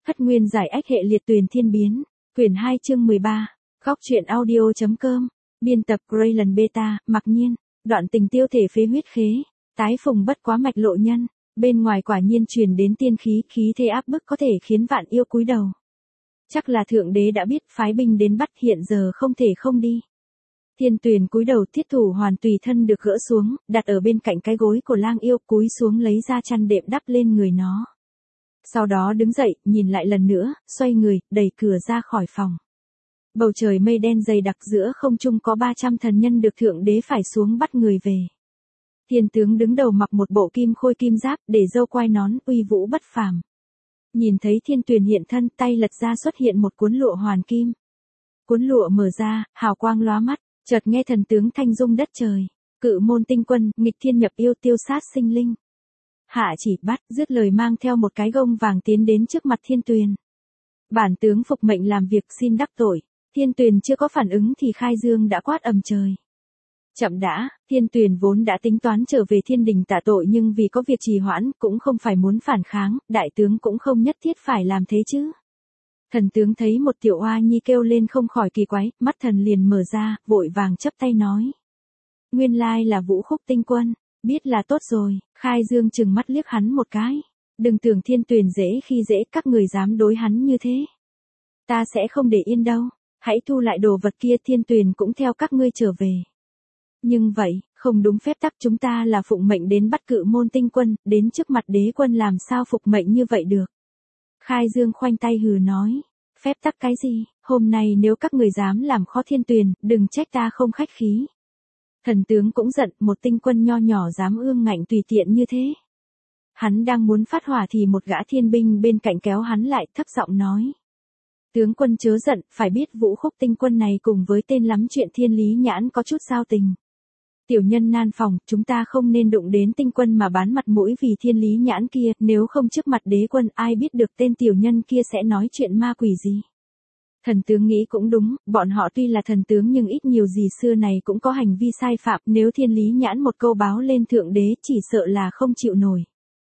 Hất nguyên giải ách hệ liệt tuyền thiên biến. Quyển 2 chương 13. Góc truyện audio.com. Biên tập Graylan Beta, Mặc Nhiên. Đoạn tình tiêu thể phế huyết khế. Tái phùng bất quá mạch lộ nhân. Bên ngoài quả nhiên truyền đến tiên khí, khí thế áp bức có thể khiến vạn yêu cúi đầu. Chắc là thượng đế đã biết phái binh đến bắt, hiện giờ không thể không đi. Thiên Tuyền cúi đầu, thiết thủ hoàn tùy thân được gỡ xuống, đặt ở bên cạnh cái gối của lang yêu, cúi xuống lấy ra chăn đệm đắp lên người nó. Sau đó đứng dậy, nhìn lại lần nữa, xoay người, đẩy cửa ra khỏi phòng. Bầu trời mây đen dày đặc, giữa không trung có 300 thần nhân được thượng đế phải xuống bắt người về. Thiên tướng đứng đầu mặc một bộ kim khôi kim giáp, để râu quai nón, uy vũ bất phàm. Nhìn thấy Thiên Tuyền hiện thân, tay lật ra xuất hiện một cuốn lụa hoàn kim. Cuốn lụa mở ra, hào quang lóa mắt, chợt nghe thần tướng thanh dung đất trời. Cự môn tinh quân, nghịch thiên nhập yêu, tiêu sát sinh linh. Hạ chỉ bắt, dứt lời mang theo một cái gông vàng tiến đến trước mặt Thiên Tuyền. Bản tướng phục mệnh làm việc, xin đắc tội. Thiên Tuyền chưa có phản ứng thì Khai Dương đã quát ầm trời. Chậm đã, Thiên Tuyền vốn đã tính toán trở về thiên đình tạ tội, nhưng vì có việc trì hoãn, cũng không phải muốn phản kháng, đại tướng cũng không nhất thiết phải làm thế chứ. Thần tướng thấy một tiểu oa nhi kêu lên không khỏi kỳ quái, mắt thần liền mở ra, vội vàng chắp tay nói. Nguyên lai là Vũ Khúc tinh quân, biết là tốt rồi. Khai Dương trừng mắt liếc hắn một cái. Đừng tưởng Thiên Tuyền dễ khi dễ, các người dám đối hắn như thế. Ta sẽ không để yên đâu, hãy thu lại đồ vật kia, Thiên Tuyền cũng theo các ngươi trở về. Nhưng vậy, không đúng phép tắc, chúng ta là phụng mệnh đến bắt cự môn tinh quân, đến trước mặt đế quân làm sao phục mệnh như vậy được. Khai Dương khoanh tay hừ nói, phép tắc cái gì, hôm nay nếu các người dám làm khó Thiên Tuyền, đừng trách ta không khách khí. Thần tướng cũng giận, một tinh quân nho nhỏ dám ương ngạnh tùy tiện như thế. Hắn đang muốn phát hỏa thì một gã thiên binh bên cạnh kéo hắn lại, thấp giọng nói. Tướng quân chớ giận, phải biết Vũ Khúc tinh quân này cùng với tên lắm chuyện Thiên Lý Nhãn có chút giao tình. Tiểu nhân nan phòng, chúng ta không nên đụng đến tinh quân mà bán mặt mũi vì Thiên Lý Nhãn kia, nếu không trước mặt đế quân ai biết được tên tiểu nhân kia sẽ nói chuyện ma quỷ gì. Thần tướng nghĩ cũng đúng, bọn họ tuy là thần tướng nhưng ít nhiều gì xưa này cũng có hành vi sai phạm, nếu Thiên Lý Nhãn một câu báo lên thượng đế chỉ sợ là không chịu nổi.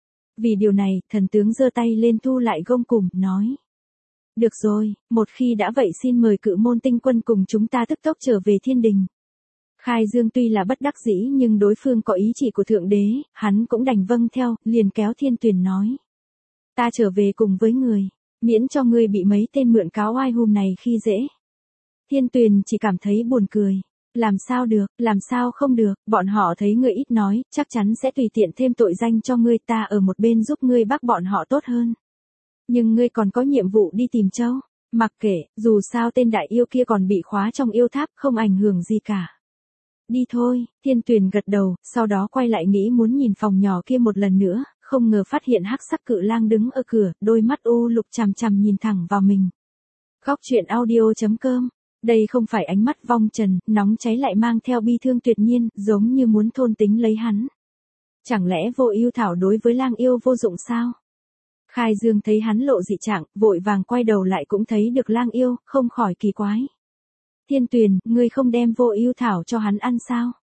Vì điều này, thần tướng giơ tay lên thu lại gông cùm, nói. Được rồi, một khi đã vậy xin mời cự môn tinh quân cùng chúng ta tức tốc trở về thiên đình. Khai Dương tuy là bất đắc dĩ nhưng đối phương có ý chỉ của thượng đế, hắn cũng đành vâng theo, liền kéo Thiên Tuyền nói. Ta trở về cùng với người, miễn cho ngươi bị mấy tên mượn cáo oai hùm này khi dễ. Thiên Tuyền chỉ cảm thấy buồn cười. Làm sao được, làm sao không được, bọn họ thấy ngươi ít nói, chắc chắn sẽ tùy tiện thêm tội danh cho ngươi, ta ở một bên giúp ngươi bắt bọn họ tốt hơn. Nhưng ngươi còn có nhiệm vụ đi tìm Châu. Mặc kệ, dù sao tên đại yêu kia còn bị khóa trong yêu tháp, không ảnh hưởng gì cả. Đi thôi, Thiên Tuyền gật đầu, sau đó quay lại nghĩ muốn nhìn phòng nhỏ kia một lần nữa, không ngờ phát hiện hắc sắc cự lang đứng ở cửa, đôi mắt u lục chằm chằm nhìn thẳng vào mình. Góc truyện audio.com. Đây không phải ánh mắt vong trần, nóng cháy lại mang theo bi thương tuyệt nhiên, giống như muốn thôn tính lấy hắn. Chẳng lẽ vô ưu thảo đối với lang yêu vô dụng sao? Khai Dương thấy hắn lộ dị trạng, vội vàng quay đầu lại cũng thấy được lang yêu, không khỏi kỳ quái. Thiên Tuyền, ngươi không đem vô ưu thảo cho hắn ăn sao?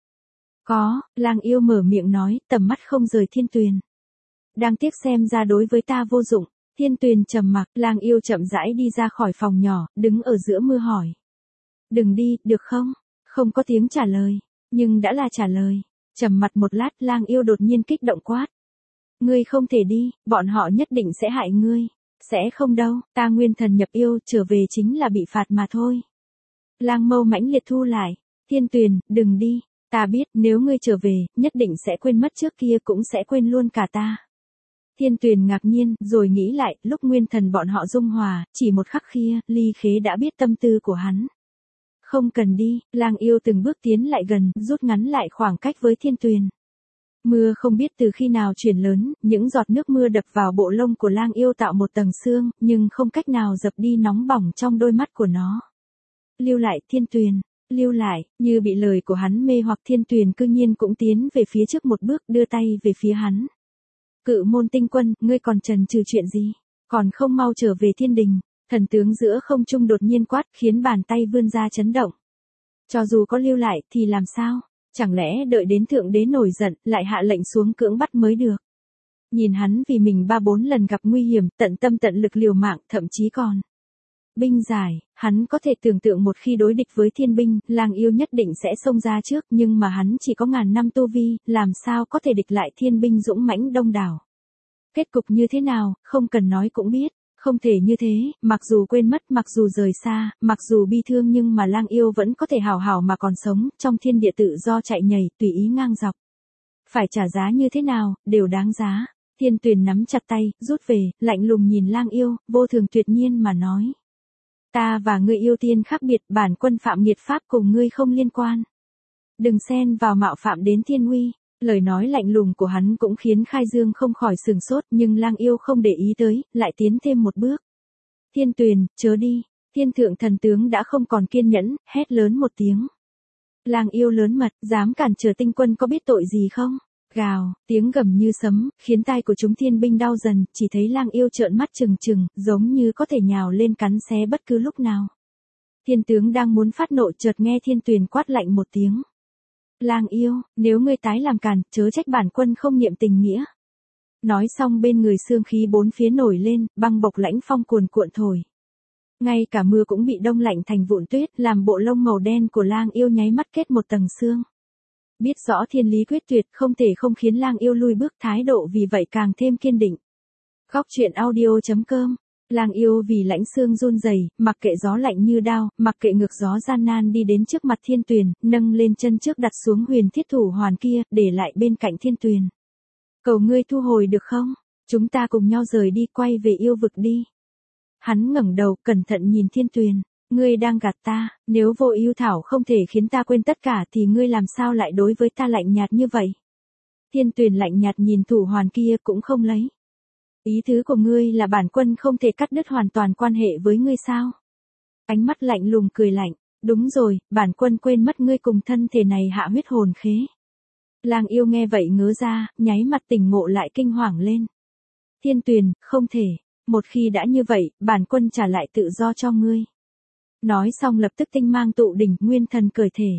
Có, lang yêu mở miệng nói, tầm mắt không rời Thiên Tuyền. Đáng tiếc xem ra đối với ta vô dụng. Thiên Tuyền trầm mặc, lang yêu chậm rãi đi ra khỏi phòng nhỏ, đứng ở giữa mưa hỏi. Đừng đi, được không? Không có tiếng trả lời, nhưng đã là trả lời. Trầm mặt một lát, lang yêu đột nhiên kích động quát. Ngươi không thể đi, bọn họ nhất định sẽ hại ngươi. Sẽ không đâu, ta nguyên thần nhập yêu, trở về chính là bị phạt mà thôi. Lang mâu mãnh liệt thu lại. Thiên Tuyền, đừng đi, ta biết nếu ngươi trở về, nhất định sẽ quên mất trước kia, cũng sẽ quên luôn cả ta. Thiên Tuyền ngạc nhiên, rồi nghĩ lại, lúc nguyên thần bọn họ dung hòa, chỉ một khắc kia, Ly Khế đã biết tâm tư của hắn. Không cần đi, lang yêu từng bước tiến lại gần, rút ngắn lại khoảng cách với Thiên Tuyền. Mưa không biết từ khi nào chuyển lớn, những giọt nước mưa đập vào bộ lông của lang yêu tạo một tầng sương, nhưng không cách nào dập đi nóng bỏng trong đôi mắt của nó. Lưu lại, Thiên Tuyền, lưu lại, như bị lời của hắn mê hoặc, Thiên Tuyền cư nhiên cũng tiến về phía trước một bước, đưa tay về phía hắn. Cự môn tinh quân, ngươi còn chần chừ chuyện gì? Còn không mau trở về thiên đình. Thần tướng giữa không trung đột nhiên quát, khiến bàn tay vươn ra chấn động. Cho dù có lưu lại thì làm sao? Chẳng lẽ đợi đến thượng đế nổi giận, lại hạ lệnh xuống cưỡng bắt mới được? Nhìn hắn vì mình 3-4 lần gặp nguy hiểm, tận tâm tận lực liều mạng, thậm chí còn binh giải, hắn có thể tưởng tượng một khi đối địch với thiên binh, Lang Yêu nhất định sẽ xông ra trước, nhưng mà hắn chỉ có ngàn năm tu vi, làm sao có thể địch lại thiên binh dũng mãnh đông đảo. Kết cục như thế nào, không cần nói cũng biết, không thể như thế, mặc dù quên mất, mặc dù rời xa, mặc dù bi thương nhưng mà Lang Yêu vẫn có thể hào hào mà còn sống, trong thiên địa tự do chạy nhảy, tùy ý ngang dọc. Phải trả giá như thế nào, đều đáng giá. Thiên Tuyền nắm chặt tay, rút về, lạnh lùng nhìn Lang Yêu, vô thường tuyệt nhiên mà nói. Ta và ngươi yêu tiên khác biệt, bản quân phạm nghiệt pháp cùng ngươi không liên quan. Đừng xen vào mạo phạm đến thiên uy. Lời nói lạnh lùng của hắn cũng khiến Khai Dương không khỏi sừng sốt, nhưng Lang Yêu không để ý tới, lại tiến thêm một bước. Thiên Tuyền, chớ đi. Thiên thượng thần tướng đã không còn kiên nhẫn, hét lớn một tiếng. Lang Yêu lớn mật, dám cản trở tinh quân có biết tội gì không? Gào, tiếng gầm như sấm, khiến tai của chúng thiên binh đau dần, chỉ thấy Lang Yêu trợn mắt trừng trừng, giống như có thể nhào lên cắn xé bất cứ lúc nào. Thiên tướng đang muốn phát nộ chợt nghe Thiên Tuyền quát lạnh một tiếng. Lang Yêu, nếu ngươi tái làm càn, chớ trách bản quân không niệm tình nghĩa. Nói xong bên người xương khí bốn phía nổi lên, băng bộc lãnh phong cuồn cuộn thổi. Ngay cả mưa cũng bị đông lạnh thành vụn tuyết, làm bộ lông màu đen của Lang Yêu nháy mắt kết một tầng sương. Biết rõ thiên lý quyết tuyệt, không thể không khiến Lang Yêu lui bước, thái độ vì vậy càng thêm kiên định. Góc truyện audio.com. Lang Yêu vì lãnh xương run rẩy, mặc kệ gió lạnh như đao, mặc kệ ngược gió gian nan đi đến trước mặt Thiên Tuyền, nâng lên chân trước đặt xuống huyền thiết thủ hoàn kia, để lại bên cạnh Thiên Tuyền. Cầu ngươi thu hồi được không? Chúng ta cùng nhau rời đi, quay về yêu vực đi. Hắn ngẩng đầu, cẩn thận nhìn Thiên Tuyền. Ngươi đang gạt ta, nếu vô ưu thảo không thể khiến ta quên tất cả thì ngươi làm sao lại đối với ta lạnh nhạt như vậy? Thiên Tuyền lạnh nhạt nhìn thủ hoàn kia cũng không lấy. Ý tứ của ngươi là bản quân không thể cắt đứt hoàn toàn quan hệ với ngươi sao? Ánh mắt lạnh lùng cười lạnh, đúng rồi, bản quân quên mất ngươi cùng thân thể này hạ huyết hồn khế. Lang Yêu nghe vậy ngớ ra, nháy mặt tỉnh ngộ lại kinh hoàng lên. Thiên Tuyền, không thể, một khi đã như vậy, bản quân trả lại tự do cho ngươi. Nói xong lập tức tinh mang tụ đỉnh, nguyên thần cởi thể.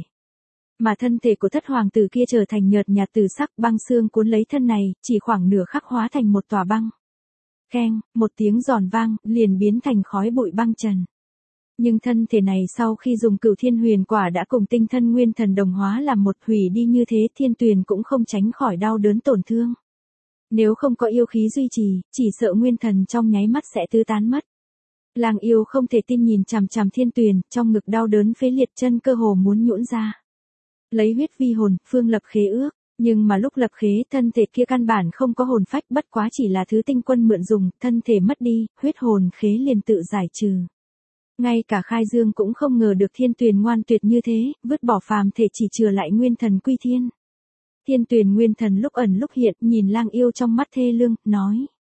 Mà thân thể của thất hoàng tử kia trở thành nhợt nhạt từ sắc, băng xương cuốn lấy thân này, chỉ khoảng nửa khắc hóa thành một tòa băng. Keng, một tiếng giòn vang, liền biến thành khói bụi băng trần. Nhưng thân thể này sau khi dùng Cửu Thiên Huyền Quả đã cùng tinh thân nguyên thần đồng hóa làm một, hủy đi như thế, Thiên Tuyền cũng không tránh khỏi đau đớn tổn thương. Nếu không có yêu khí duy trì, chỉ sợ nguyên thần trong nháy mắt sẽ tứ tán mất. Lang Yêu không thể tin nhìn chằm chằm Thiên Tuyền, trong ngực đau đớn phế liệt, chân cơ hồ muốn nhũn ra. Lấy huyết vi hồn, phương lập khế ước, nhưng mà lúc lập khế, thân thể kia căn bản không có hồn phách, bất quá chỉ là thứ tinh quân mượn dùng, thân thể mất đi, huyết hồn khế liền tự giải trừ. Ngay cả Khai Dương cũng không ngờ được Thiên Tuyền ngoan tuyệt như thế, vứt bỏ phàm thể chỉ chừa lại nguyên thần quy thiên. Thiên Tuyền nguyên thần lúc ẩn lúc hiện, nhìn Lang Yêu trong mắt thê lương, nói: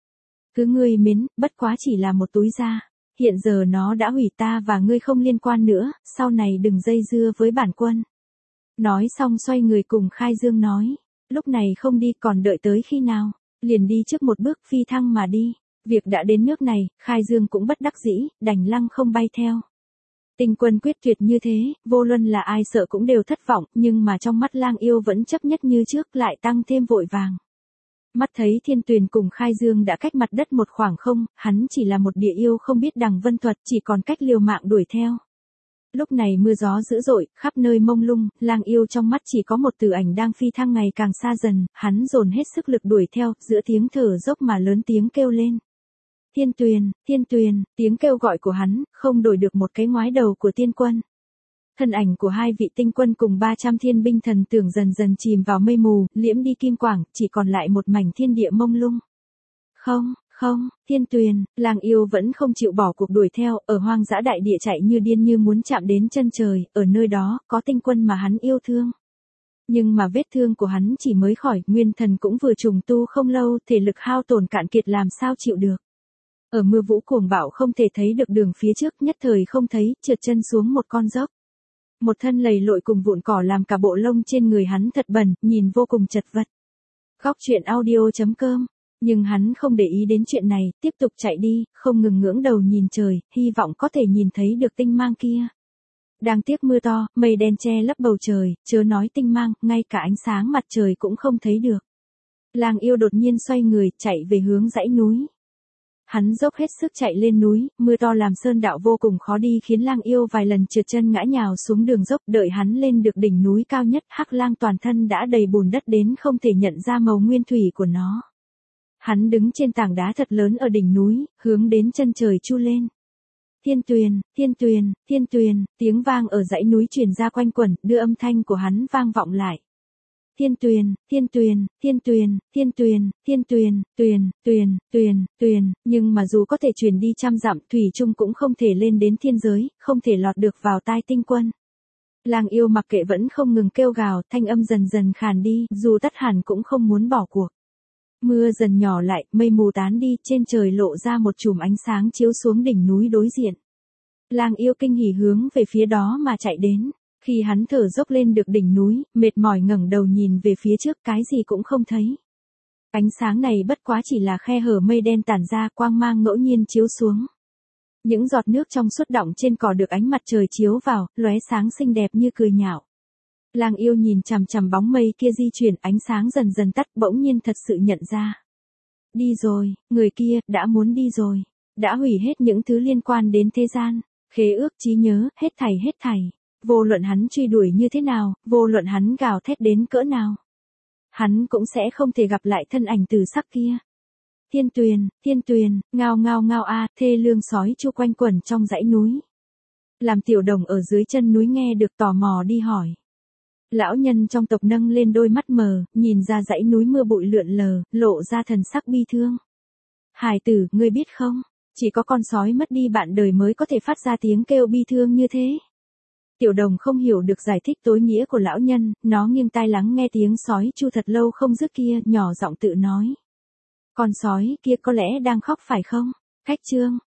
cứ ngươi mến, bất quá chỉ là một túi da. Hiện giờ nó đã hủy, ta và ngươi không liên quan nữa, sau này đừng dây dưa với bản quân. Nói xong xoay người cùng Khai Dương nói, lúc này không đi còn đợi tới khi nào, liền đi trước một bước phi thăng mà đi. Việc đã đến nước này, Khai Dương cũng bất đắc dĩ, đành lăng không bay theo. Tinh quân quyết tuyệt như thế, vô luận là ai sợ cũng đều thất vọng, nhưng mà trong mắt Lang Yêu vẫn chấp nhất như trước, lại tăng thêm vội vàng. Mắt thấy Thiên Tuyền cùng Khai Dương đã cách mặt đất một khoảng không, hắn chỉ là một địa yêu không biết đằng vân thuật, chỉ còn cách liều mạng đuổi theo. Lúc này mưa gió dữ dội, khắp nơi mông lung, Lang Yêu trong mắt chỉ có một tử ảnh đang phi thăng ngày càng xa dần, hắn dồn hết sức lực đuổi theo, giữa tiếng thở dốc mà lớn tiếng kêu lên. Thiên Tuyền, Thiên Tuyền, tiếng kêu gọi của hắn, không đổi được một cái ngoái đầu của tiên quân. Thân ảnh của hai vị tinh quân cùng 300 thiên binh thần tưởng dần dần chìm vào mây mù, liễm đi kim quảng, chỉ còn lại một mảnh thiên địa mông lung. Không, Thiên Tuyền, Lang Yêu vẫn không chịu bỏ cuộc đuổi theo, ở hoang dã đại địa chạy như điên như muốn chạm đến chân trời, ở nơi đó, có tinh quân mà hắn yêu thương. Nhưng mà vết thương của hắn chỉ mới khỏi, nguyên thần cũng vừa trùng tu không lâu, thể lực hao tổn cạn kiệt làm sao chịu được. Ở mưa vũ cuồng bạo không thể thấy được đường phía trước, nhất thời không thấy, trượt chân xuống một con dốc. Một thân lầy lội cùng vụn cỏ làm cả bộ lông trên người hắn thật bẩn, nhìn vô cùng chật vật. Góc truyện audio.com. Nhưng hắn không để ý đến chuyện này, tiếp tục chạy đi, không ngừng ngưỡng đầu nhìn trời, hy vọng có thể nhìn thấy được tinh mang kia. Đáng tiếc mưa to, mây đen che lấp bầu trời, chớ nói tinh mang, ngay cả ánh sáng mặt trời cũng không thấy được. Lang yêu đột nhiên xoay người, chạy về hướng dãy núi. Hắn dốc hết sức chạy lên núi, mưa to làm sơn đạo vô cùng khó đi khiến Lang yêu vài lần trượt chân ngã nhào xuống đường dốc. Đợi hắn lên được đỉnh núi cao nhất, Hắc Lang toàn thân đã đầy bùn đất đến không thể nhận ra màu nguyên thủy của nó. Hắn đứng trên tảng đá thật lớn ở đỉnh núi, hướng đến chân trời chu lên. Thiên Tuyền, Thiên Tuyền, Thiên Tuyền, tiếng vang ở dãy núi truyền ra quanh quẩn, đưa âm thanh của hắn vang vọng lại. Thiên Tuyền, Thiên Tuyền, Thiên Tuyền, Thiên Tuyền, Thiên Tuyền, Tuyền, Tuyền, Tuyền, Tuyền, nhưng mà dù có thể truyền đi trăm dặm, thủy chung cũng không thể lên đến thiên giới, không thể lọt được vào tai tinh quân. Lang yêu mặc kệ vẫn không ngừng kêu gào, thanh âm dần dần khàn đi, dù tắt hẳn cũng không muốn bỏ cuộc. Mưa dần nhỏ lại, mây mù tán đi, trên trời lộ ra một chùm ánh sáng chiếu xuống đỉnh núi đối diện. Lang yêu kinh hỉ hướng về phía đó mà chạy đến. Khi hắn thở dốc lên được đỉnh núi, mệt mỏi ngẩng đầu nhìn về phía trước, cái gì cũng không thấy. Ánh sáng này bất quá chỉ là khe hở mây đen tản ra, quang mang ngẫu nhiên chiếu xuống. Những giọt nước trong suốt đọng trên cỏ được ánh mặt trời chiếu vào, lóe sáng xinh đẹp như cười nhạo. Lang yêu nhìn chằm chằm bóng mây kia di chuyển, ánh sáng dần dần tắt, bỗng nhiên thật sự nhận ra. Đi rồi, người kia, đã muốn đi rồi. Đã hủy hết những thứ liên quan đến thế gian. Khế ước, trí nhớ, hết thảy. Vô luận hắn truy đuổi như thế nào, vô luận hắn gào thét đến cỡ nào. Hắn cũng sẽ không thể gặp lại thân ảnh từ sắc kia. Thiên Tuyền, ngao ngao ngao a, thê lương sói chu quanh quẩn trong dãy núi. Làm Tiểu Đồng ở dưới chân núi nghe được tò mò đi hỏi. Lão nhân trong tộc nâng lên đôi mắt mờ, nhìn ra dãy núi mưa bụi lượn lờ, lộ ra thần sắc bi thương. Hải tử, ngươi biết không, chỉ có con sói mất đi bạn đời mới có thể phát ra tiếng kêu bi thương như thế. Tiểu Đồng không hiểu được giải thích tối nghĩa của lão nhân, nó nghiêng tai lắng nghe tiếng sói chu thật lâu không dứt kia, nhỏ giọng tự nói. Con sói kia có lẽ đang khóc phải không? Khách chương,